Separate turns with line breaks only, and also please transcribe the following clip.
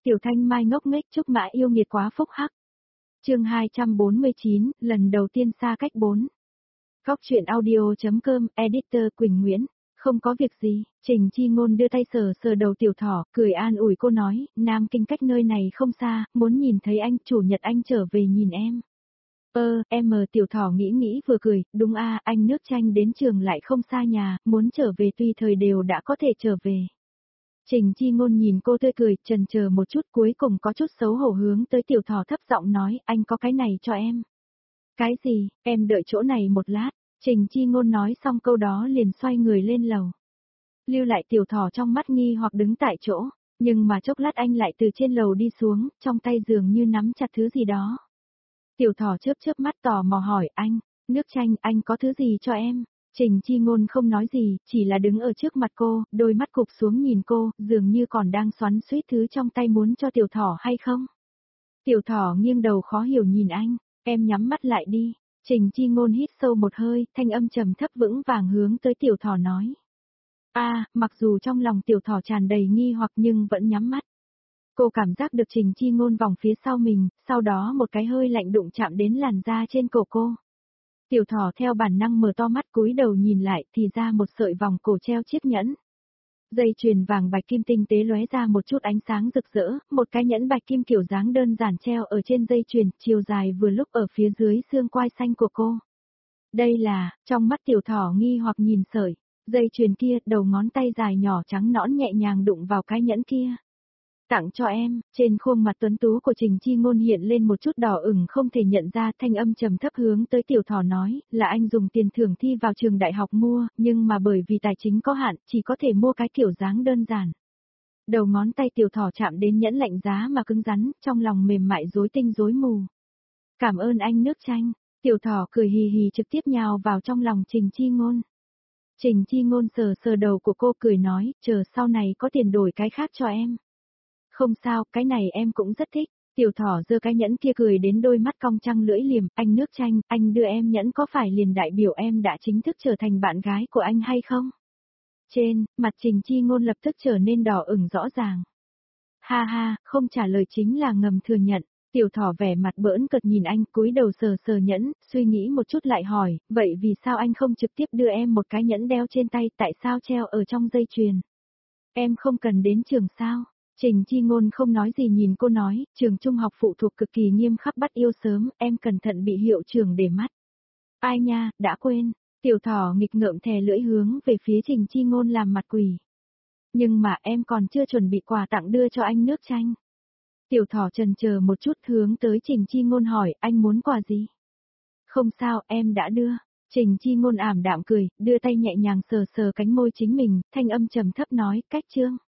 Tiểu Thanh Mai ngốc nghếch chúc mã yêu nghiệt quá phúc hắc. Chương 249, lần đầu tiên xa cách 4. Góc truyện audio.com, editor Quỳnh Nguyễn. Không có việc gì, Trình Chi Ngôn đưa tay sờ sờ đầu tiểu thỏ, cười an ủi cô nói, Nam Kinh cách nơi này không xa, muốn nhìn thấy anh, chủ nhật anh trở về nhìn em. Em tiểu thỏ nghĩ vừa cười, đúng anh nước Chanh đến trường lại không xa nhà, muốn trở về tùy thời đều đã có thể trở về. Trình Chi Ngôn nhìn cô tươi cười, chần chờ một chút cuối cùng có chút xấu hổ hướng tới tiểu thỏ thấp giọng nói, anh có cái này cho em. Cái gì, em đợi chỗ này một lát. Trình Chi Ngôn nói xong câu đó liền xoay người lên lầu. Lưu lại tiểu thỏ trong mắt nghi hoặc đứng tại chỗ, nhưng mà chốc lát anh lại từ trên lầu đi xuống, trong tay dường như nắm chặt thứ gì đó. Tiểu thỏ chớp mắt tò mò hỏi anh, nước Chanh anh có thứ gì cho em? Trình Chi Ngôn không nói gì, chỉ là đứng ở trước mặt cô, đôi mắt cụp xuống nhìn cô, dường như còn đang xoắn xuýt thứ trong tay muốn cho tiểu thỏ hay không? Tiểu thỏ nghiêng đầu khó hiểu nhìn anh, em nhắm mắt lại đi. Trình Chi Ngôn hít sâu một hơi, thanh âm trầm thấp vững vàng hướng tới tiểu thỏ nói. Mặc dù trong lòng tiểu thỏ tràn đầy nghi hoặc nhưng vẫn nhắm mắt. Cô cảm giác được Trình Chi Ngôn vòng phía sau mình, sau đó một cái hơi lạnh đụng chạm đến làn da trên cổ cô. Tiểu thỏ theo bản năng mở to mắt cúi đầu nhìn lại thì ra một sợi vòng cổ treo chiếc nhẫn. Dây chuyền vàng bạch kim tinh tế lóe ra một chút ánh sáng rực rỡ, một cái nhẫn bạch kim kiểu dáng đơn giản treo ở trên dây chuyền, chiều dài vừa lúc ở phía dưới xương quai xanh của cô. Đây là, trong mắt tiểu thỏ nghi hoặc nhìn sợi, dây chuyền kia, đầu ngón tay dài nhỏ trắng nõn nhẹ nhàng đụng vào cái nhẫn kia. Tặng cho em, trên khuôn mặt tuấn tú của Trình Chi Ngôn hiện lên một chút đỏ ửng không thể nhận ra, thanh âm trầm thấp hướng tới tiểu thỏ nói, là anh dùng tiền thưởng thi vào trường đại học mua, nhưng mà bởi vì tài chính có hạn, chỉ có thể mua cái kiểu dáng đơn giản. Đầu ngón tay tiểu thỏ chạm đến nhẫn lạnh giá mà cứng rắn, trong lòng mềm mại rối tinh rối mù. Cảm ơn anh nước Chanh, tiểu thỏ cười hì hì trực tiếp nhào vào trong lòng Trình Chi Ngôn. Trình Chi Ngôn sờ sờ đầu của cô cười nói, chờ sau này có tiền đổi cái khác cho em. Không sao, cái này em cũng rất thích. Tiểu thỏ giơ cái nhẫn kia cười đến đôi mắt cong trăng lưỡi liềm, anh nước Chanh, anh đưa em nhẫn có phải liền đại biểu em đã chính thức trở thành bạn gái của anh hay không? Trên, mặt Trình Chi Ngôn lập tức trở nên đỏ ửng rõ ràng. Ha, không trả lời chính là ngầm thừa nhận. Tiểu thỏ vẻ mặt bỡn cợt nhìn anh, cúi đầu sờ sờ nhẫn, suy nghĩ một chút lại hỏi, vậy vì sao anh không trực tiếp đưa em một cái nhẫn đeo trên tay, tại sao treo ở trong dây chuyền? Em không cần đến trường sao? Trình Chi Ngôn không nói gì nhìn cô nói, trường trung học phụ thuộc cực kỳ nghiêm khắc bắt yêu sớm, em cẩn thận bị hiệu trưởng để mắt. Ai nha, đã quên. Tiểu thỏ nghịch ngợm thè lưỡi hướng về phía Trình Chi Ngôn làm mặt quỷ. Nhưng mà em còn chưa chuẩn bị quà tặng đưa cho anh nước Chanh. Tiểu thỏ chần chờ một chút hướng tới Trình Chi Ngôn hỏi, anh muốn quà gì? Không sao, em đã đưa. Trình Chi Ngôn ảm đạm cười, đưa tay nhẹ nhàng sờ sờ cánh môi chính mình, thanh âm trầm thấp nói, cách chương.